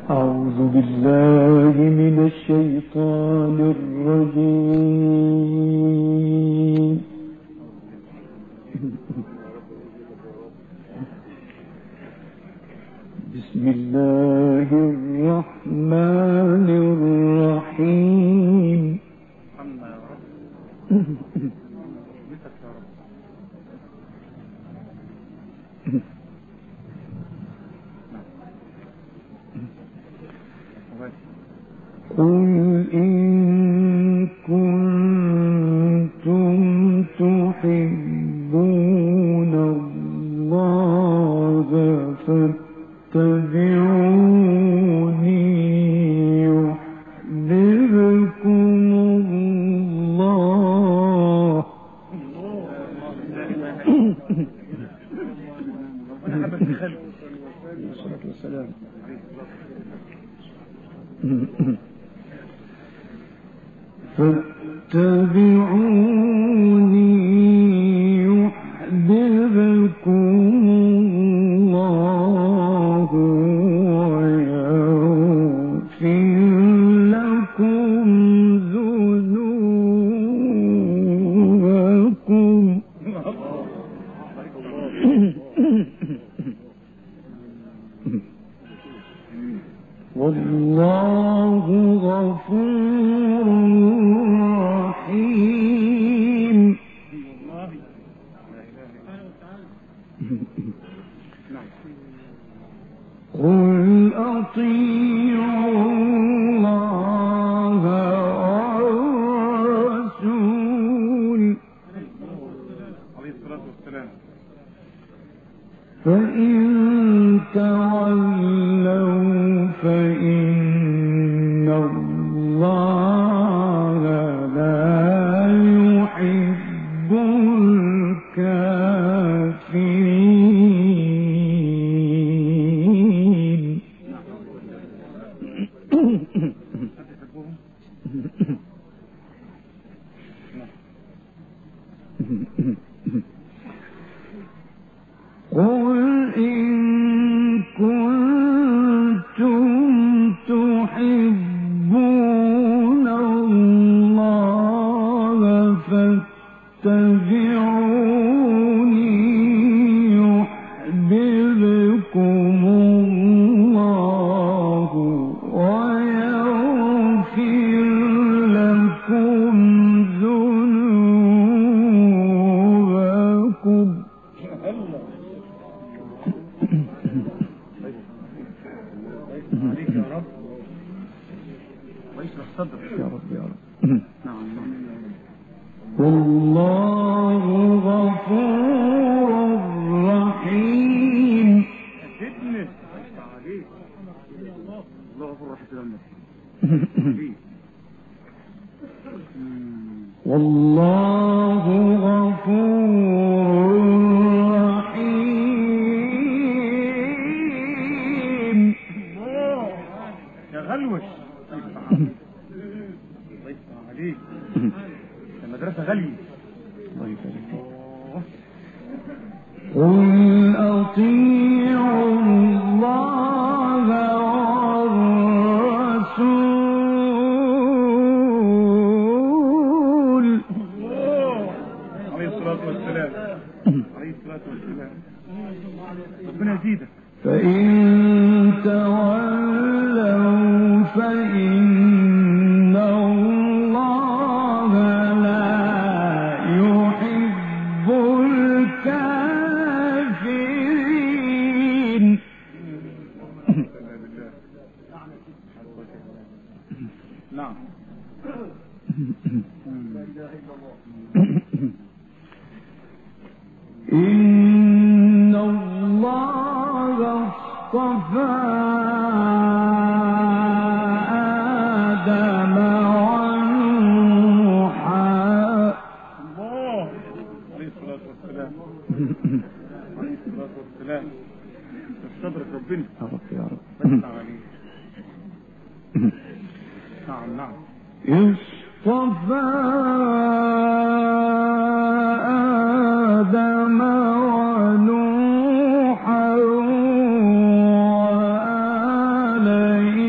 أعوذ بالله من الشيطان الرجيم. بسم الله الرحمن الرحيم. قل إن كنتم تحبون الله فاتبعوني يحببكم الله. الصلاة والسلام. فاتبعوني يحببكم الله ويغفر لكم ذنوبكم. والله غفور رحيم. قل أطيعوا الله والرسول فإن تولوا فإن الله لا يحب الكافرين. قل إن كنتم تحبون الله فاتبعوني يحببكم الله ويغفر لكم ذنوبكم. عليك يا رب ويشرح صدرك يا رب يا رب. نعم. والله غفور رحيم. فتنة عليك الله غفور رحيم. والله غفور رحيم. يا غلوش الله يفتح عليك. المدرسة غالية. الله يبارك فيك. قل أطيعوا الله والرسول عليه الصلاة والسلام. عليه الصلاة والسلام. ربنا يزيدك. فإن تولوا فإن الله لا يحب الكافرين. نعم. إن الله اصطفى آدم ونوحا. الله عليه الصلاة والسلام. عليه الصلاة والسلام. صدرك ربنا يا رب يا رب. فتح عليك. نعم نعم. اصطفى آدم ونوحا وآل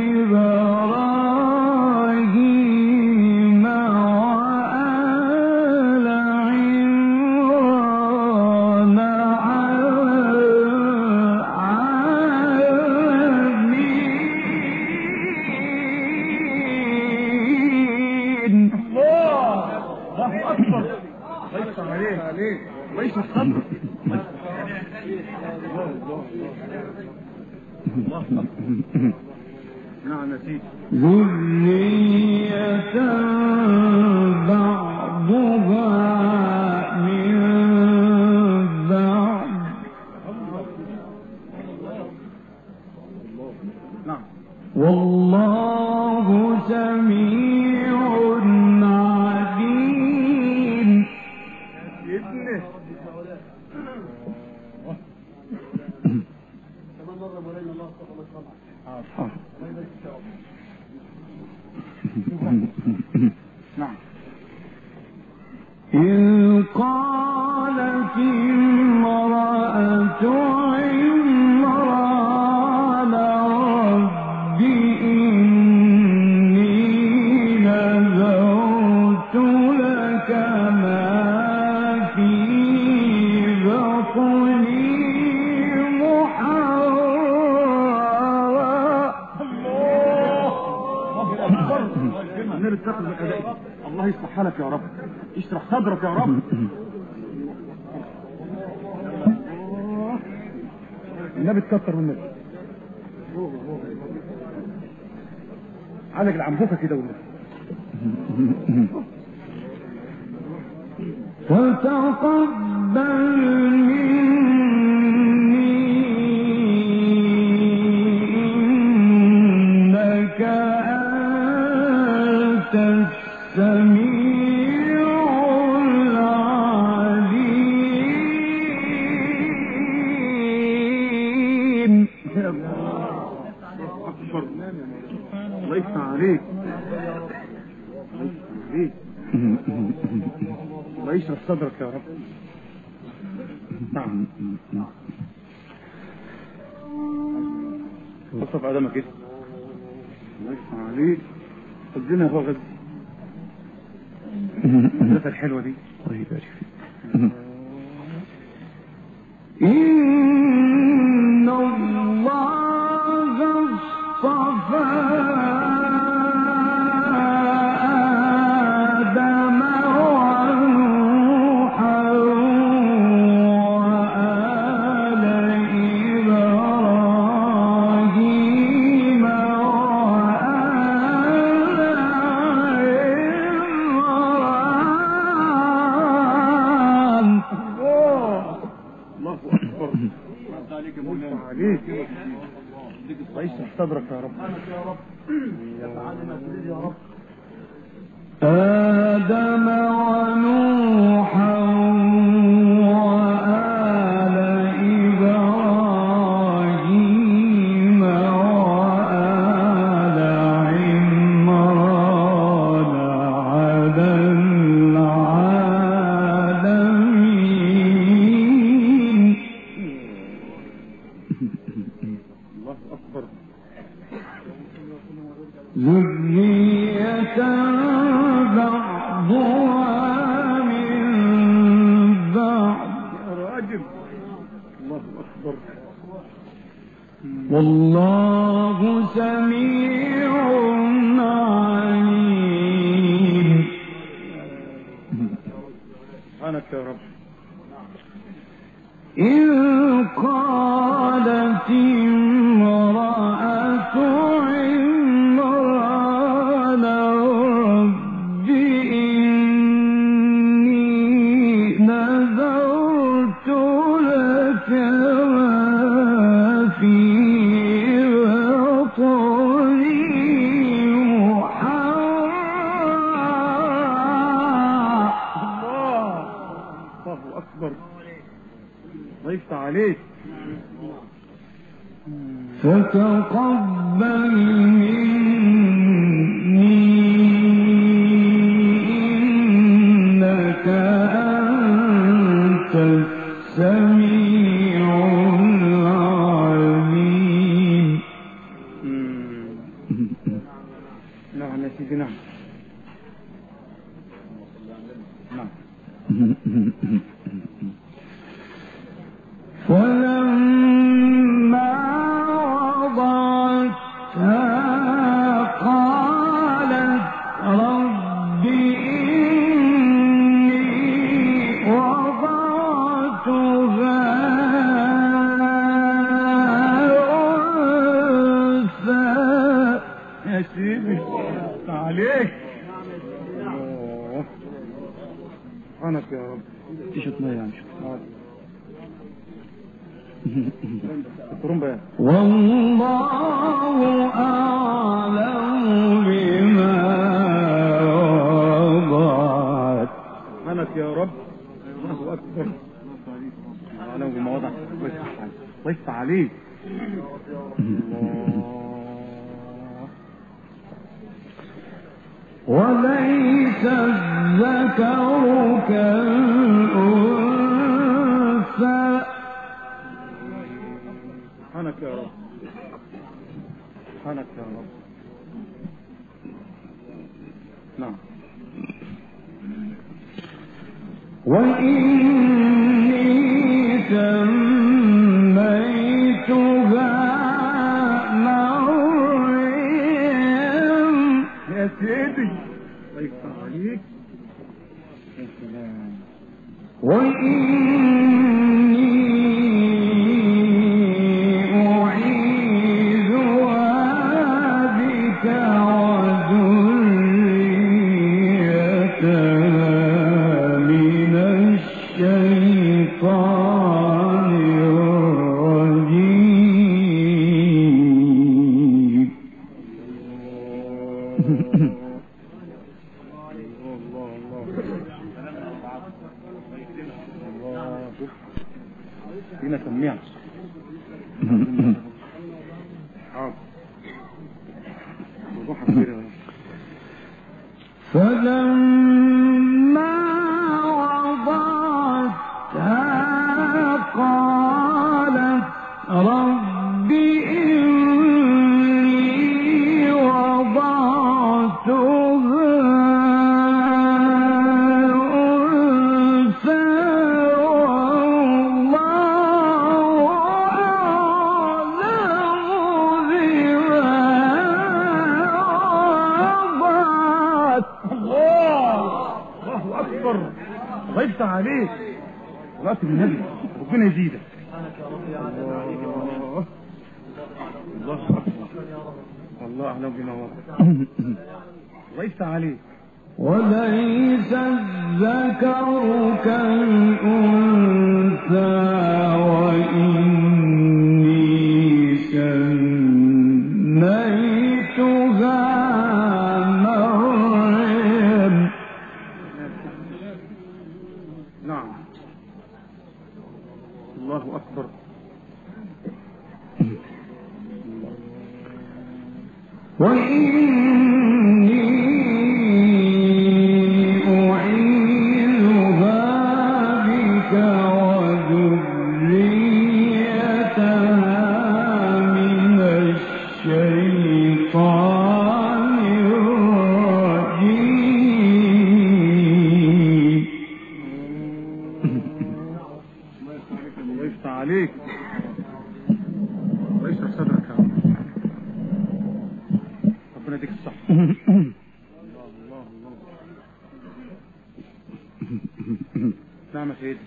نعم يا سيدي. ذرية بعضها من بعض نعم. والله سميع عليم. ابنه نعم. إذ قالت امرأة عمران رب إني نذرت لك ما في بطني النبي تاخذ بأدائك. الله يصلح حالك يا رب، اشرح صدرك يا رب. النبي تكتر من النبي. عالج العنبوكه كده والنبي. فتقبل مني إنك أنت السميع العليم. أكبر. الله يفتح عليك. الله يشرح صدرك يا رب. نعم. وصف عدمك كده. الله يفتح عليك. قدنا هو غد المدرسة الحلوة دي. الله يبارك فيك. إن الله اصطفى آدم ونوحا وآل إبراهيم وآل عمران. الله أكبر. عليك يا مولانا. عليك. الله يشرح صدرك يا رب. آدم ونوحا وآل إبراهيم وآل عمران على العالمين. الله أكبر. ذرية بعضها من بعض يا راجل. الله أكبر. والله سميع عليم. سبحانك يا رب. إذ قالت امرأة عمران رب إني نذرت لك ما في بطني محررا. الله أكبر. الله يفتح عليك. فتقبل مني إنك أنت السميع العليم. نعم يا سيدي. نعم. نعم. فلما وضعتها قالت رب إني وضعتها عليك. الله سبحانك يا رب. تشط ميه يا عم. الطرمبة. والله أعلم بما وضعت. سبحانك يا رب. الله أكبر. أعلم بما وضعت. الله يفتح عليك. وليس الذكر كالأنثى. سبحانك يا رب. سبحانك يا رب. نعم. وإني سميتها مريم. يا سيدي الله يفتح عليك. يا سلام. وإني أعيذها بك وذريتها من الشيطان الرجيم. فينا سميع. وضوحة كبيرة. فلما وضعتها قالت رب إني وضعتها أنثى والله أعلم بما وضعت. الله أكبر. الله يفتح عليك. صلاة النبي ربنا يزيدك. الله أكبر. الله أعلم بما وضع. الله يفتح عليك. وليس الذكر كالأنثى وإني سميتها مريم. نعم. الله أكبر. وإني أعيذها بك وذريتها من الشيطان الرجيم. الله يفتح عليك. الله يشرح صدرك يا رب. ربنا يديك الصحة. الله الله. نعم يا سيدي.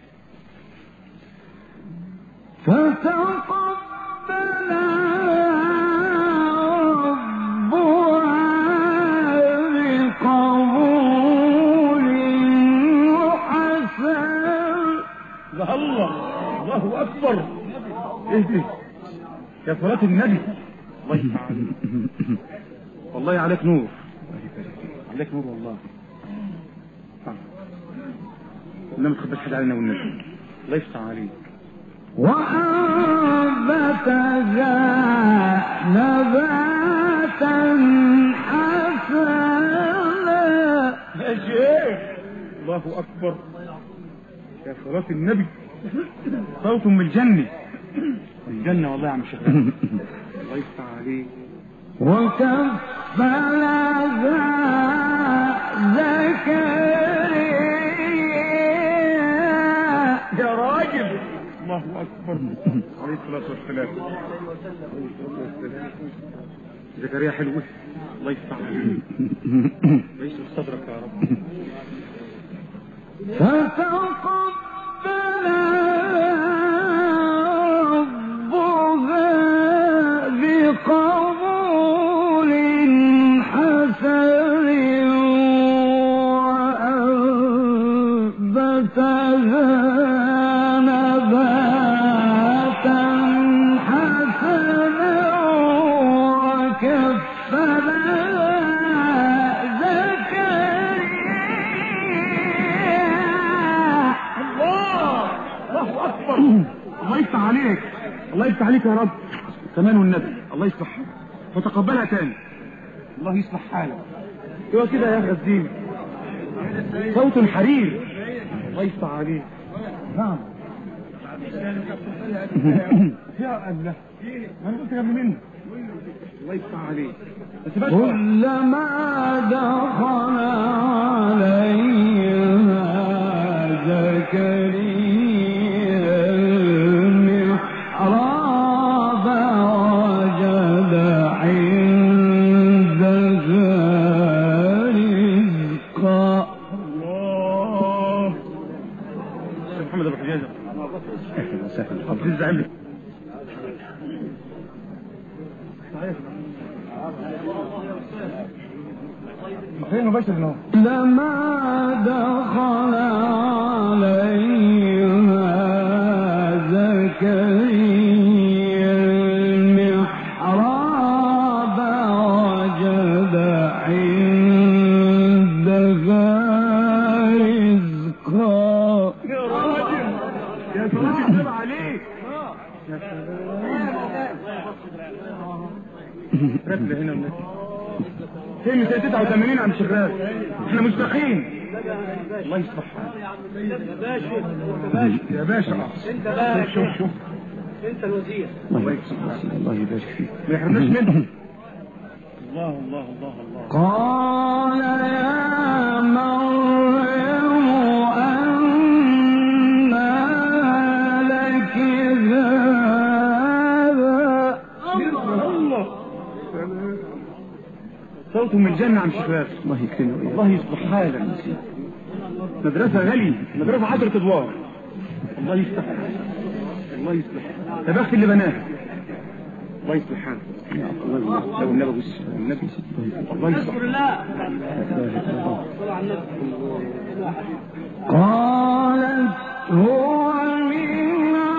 فتقبلها ربها بقبول حسن. الله أكبر. ايه دي يا صلاة النبي. الله يفتح عليك. والله عليك نور. عليك نور والله. انما تخبش حد علينا والنبي. الله يفتح عليك. وأنبتها نباتا حسنا. يا شيخ الله أكبر. يا صلاة النبي. صوت من الجنة. الجنة والله يا عم الشيخ. الله يفتح عليك. وكفلها زكريا. يا راجل. الله أكبر. عليه الصلاة والسلام. زكريا حلوة. الله يفتح عليك. الله يشرح صدرك يا رب. فتقبلها ربها بقبول حسن عليك يا رب كمان والنبي. الله يصلح حالك وتقبلها تاني. الله يصلح حالك. ايوه كده يا غزين، صوت حرير. الله يصلح عليك. نعم يا الله ما انا قلت قبل منه. الله يصلح عليك. بس كلما دخل عليها زكريا المحراب وجد عندها رزقا. الله شيخ محمد ابو حجازه حافظ الزعيم. فين مباشر هنا؟ لما دخل عليها زكريا المحراب وجد عندها رزقا. يا راجل يا راجل سلام عليك. يا سلام رجل هنا الناس فين 289 عم شغال. احنا مشتاقين. الله يصلح حالك يا باشا. انت بقى شوف انت الوزير. الله يبارك فيك. ما يحرمناش منه. الله الله الله الله. قال يا مريم أنى لك هذا. الله صوته من الجنة عم شغال. الله يكرمه. الله يصلح حالك. مدرسة غالية، مدرسة 10 ادوار. الله يصلح الله يصلح تبخت اللي بناها. الله يصلح حالك. لو النبي بص النبي الله يصلح. قالت هو من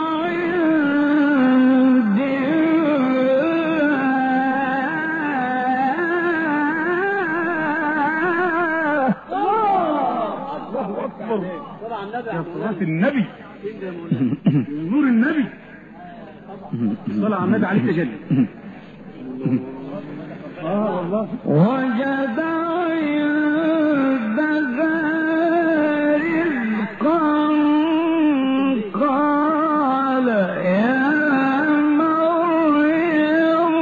عند الله أكبر. يا صلاة النبي نور النبي. الصلاة على النبي عليه تجلي. والله وجد عندها رزقا قال يا مريم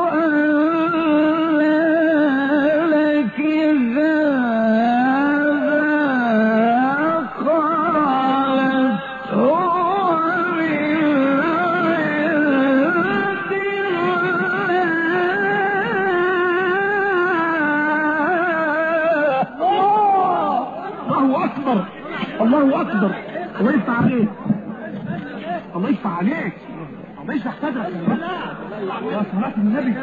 أنى لك هذا. قالت هو الله أكبر. الله يفتح عليك. الله يفتح عليك. الله يفتح صدرك يا صلاة النبي.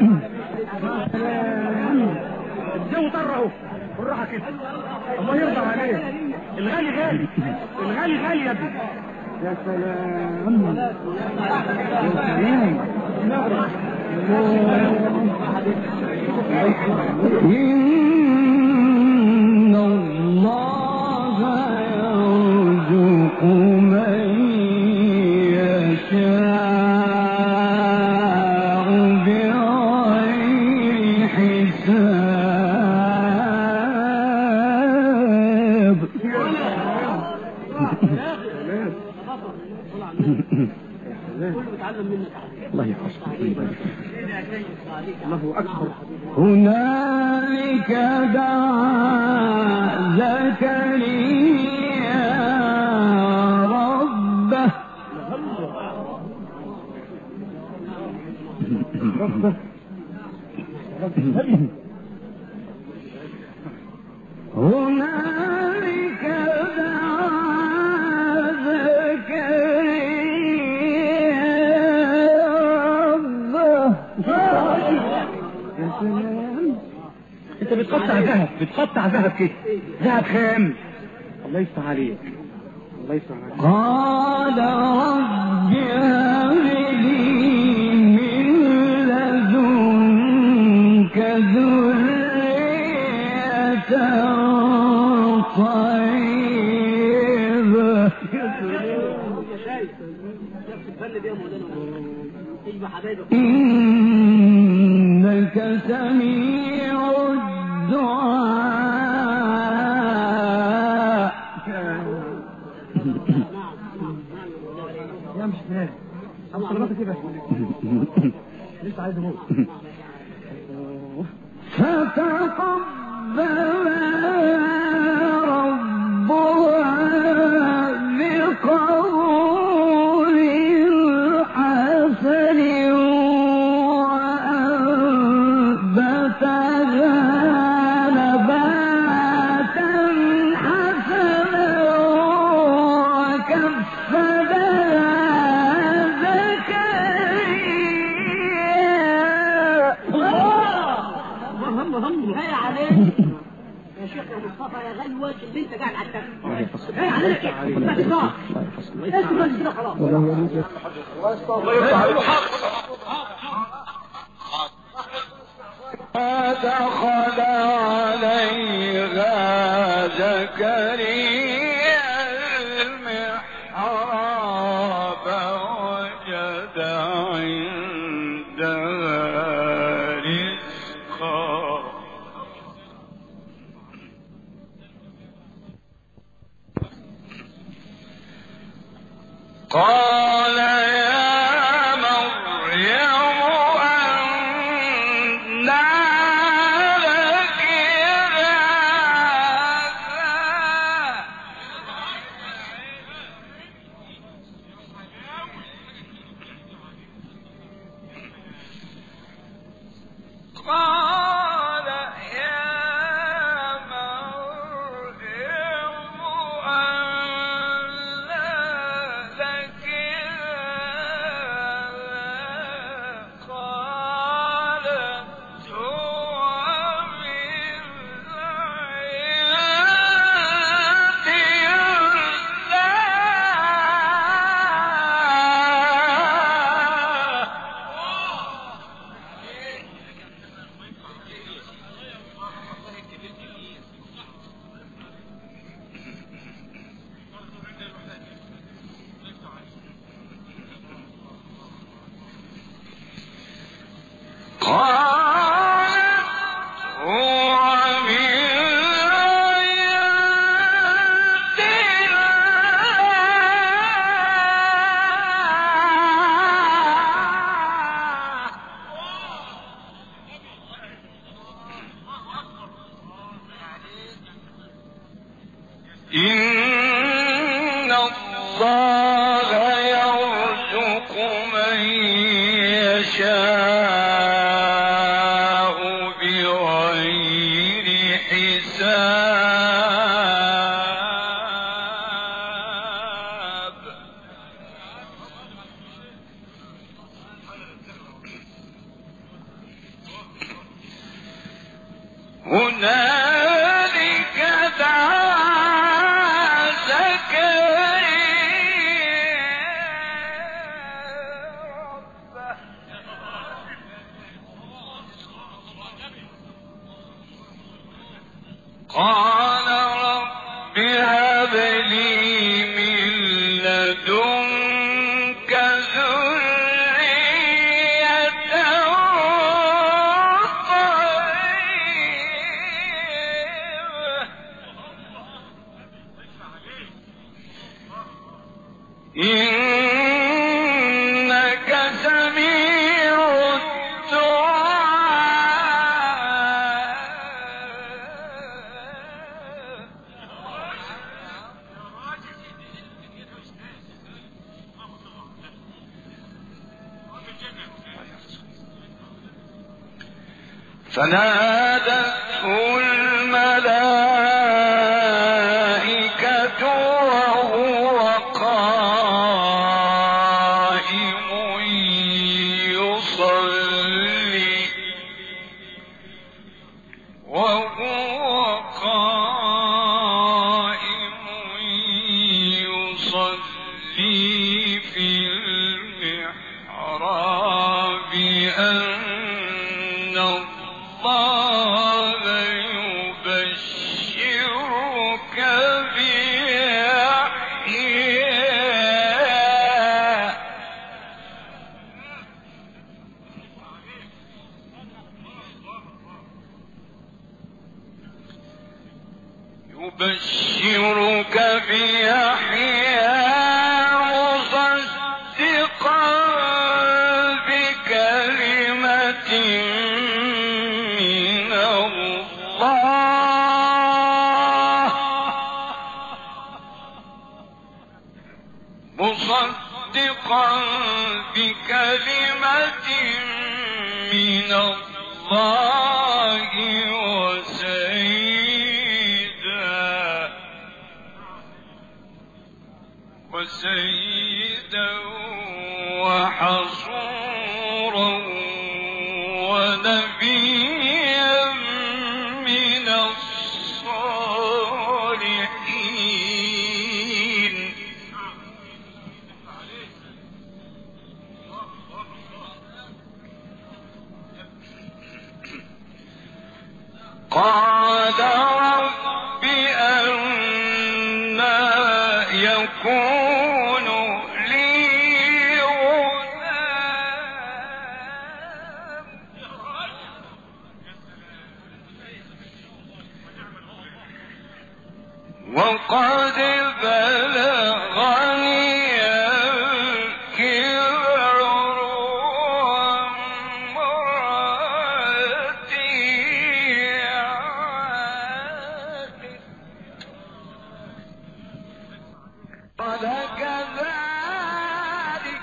الجو طر اهو بالراحة كده. الله يرضى عليك. الغالي غالي الغالي غالي يا ابني. يا سلام يا سلام. إن الله يرزق من يشاء بغير حساب. الله يحفظك. الله أكبر. هنالك دعا زكريا ربه. هنالك دعا زكريا ربه. يا سلام. انت بتقطع ذهب بتقطع ذهب كده ذهب خام. الله يفتح عليك. الله يفتح عليك. قال رب هب لي من لدنك ذرية طيبة. إنك سميع الدعاء. يا مش فاهم طلباتك ايه بس لسه عايز اموت. فتقبل ربها بقبول حسن وأنبتها نباتا حسنا وكفلها زكريا. هاي عليك يا شيخ يا مصطفى يا غلوة اللي انت قاعد على التكت. هاي عليك يا ما تسمع اسمع كده خلاص. دخل عليها زكريا المحراب وجد عندها رزقا. قال يا مريم أنى لك هذا؟ قال يا مريم أنى لك هذا؟ قالت هو من عند إن الله يرزق من يشاء بغير حساب. هنالك دعا زكريا ربه قال رب هب لي من لدنك ذرية طيبة إنك سميع الدعاء. فنادته الملائكة وهو قائم يصلي في المحراب أن الله يبشرك بيحيى نبشرك بيحيى مصدقا بكلمة من الله مصدقا بكلمة من الله وسيدا وحصورا ونبيا من الصالحين قال رب أنى يكون لي غلام وقد بلغني الكبر وامرأتي عاقر قال كذلك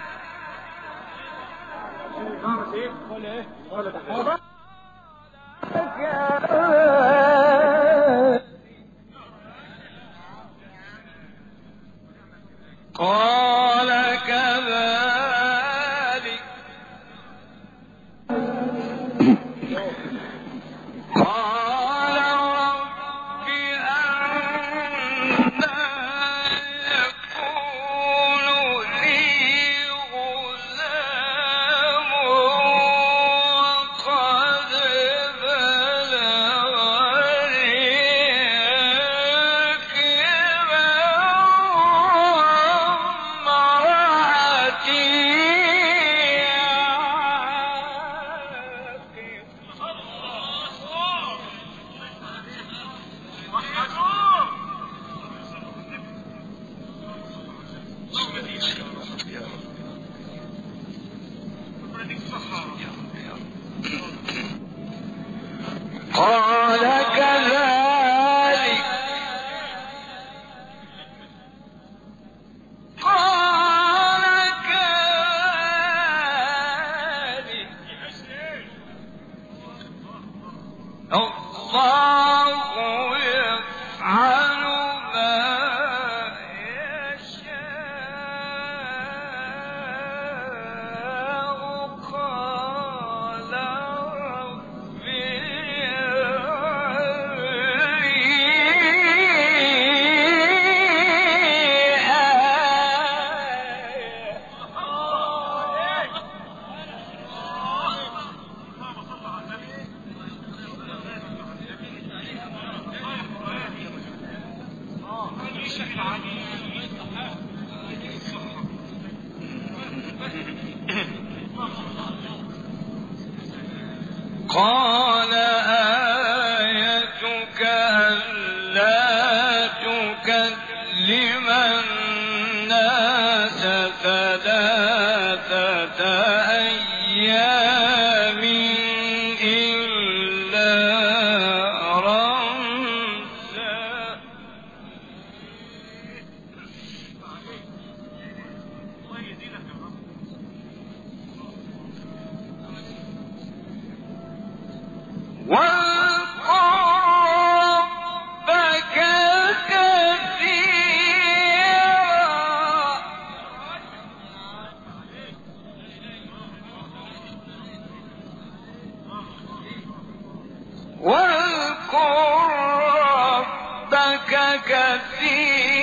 قال كذلك قال رب أنى يكون لي غلام وقد بلغني قال كذلك قال كذلك الله يفعل ما يشاء قال رب قال آيتك ألا تكلم الناس ثلاثة أيام إلا رمزا واذكر ربك كثيرا واذكر ربك كثيرا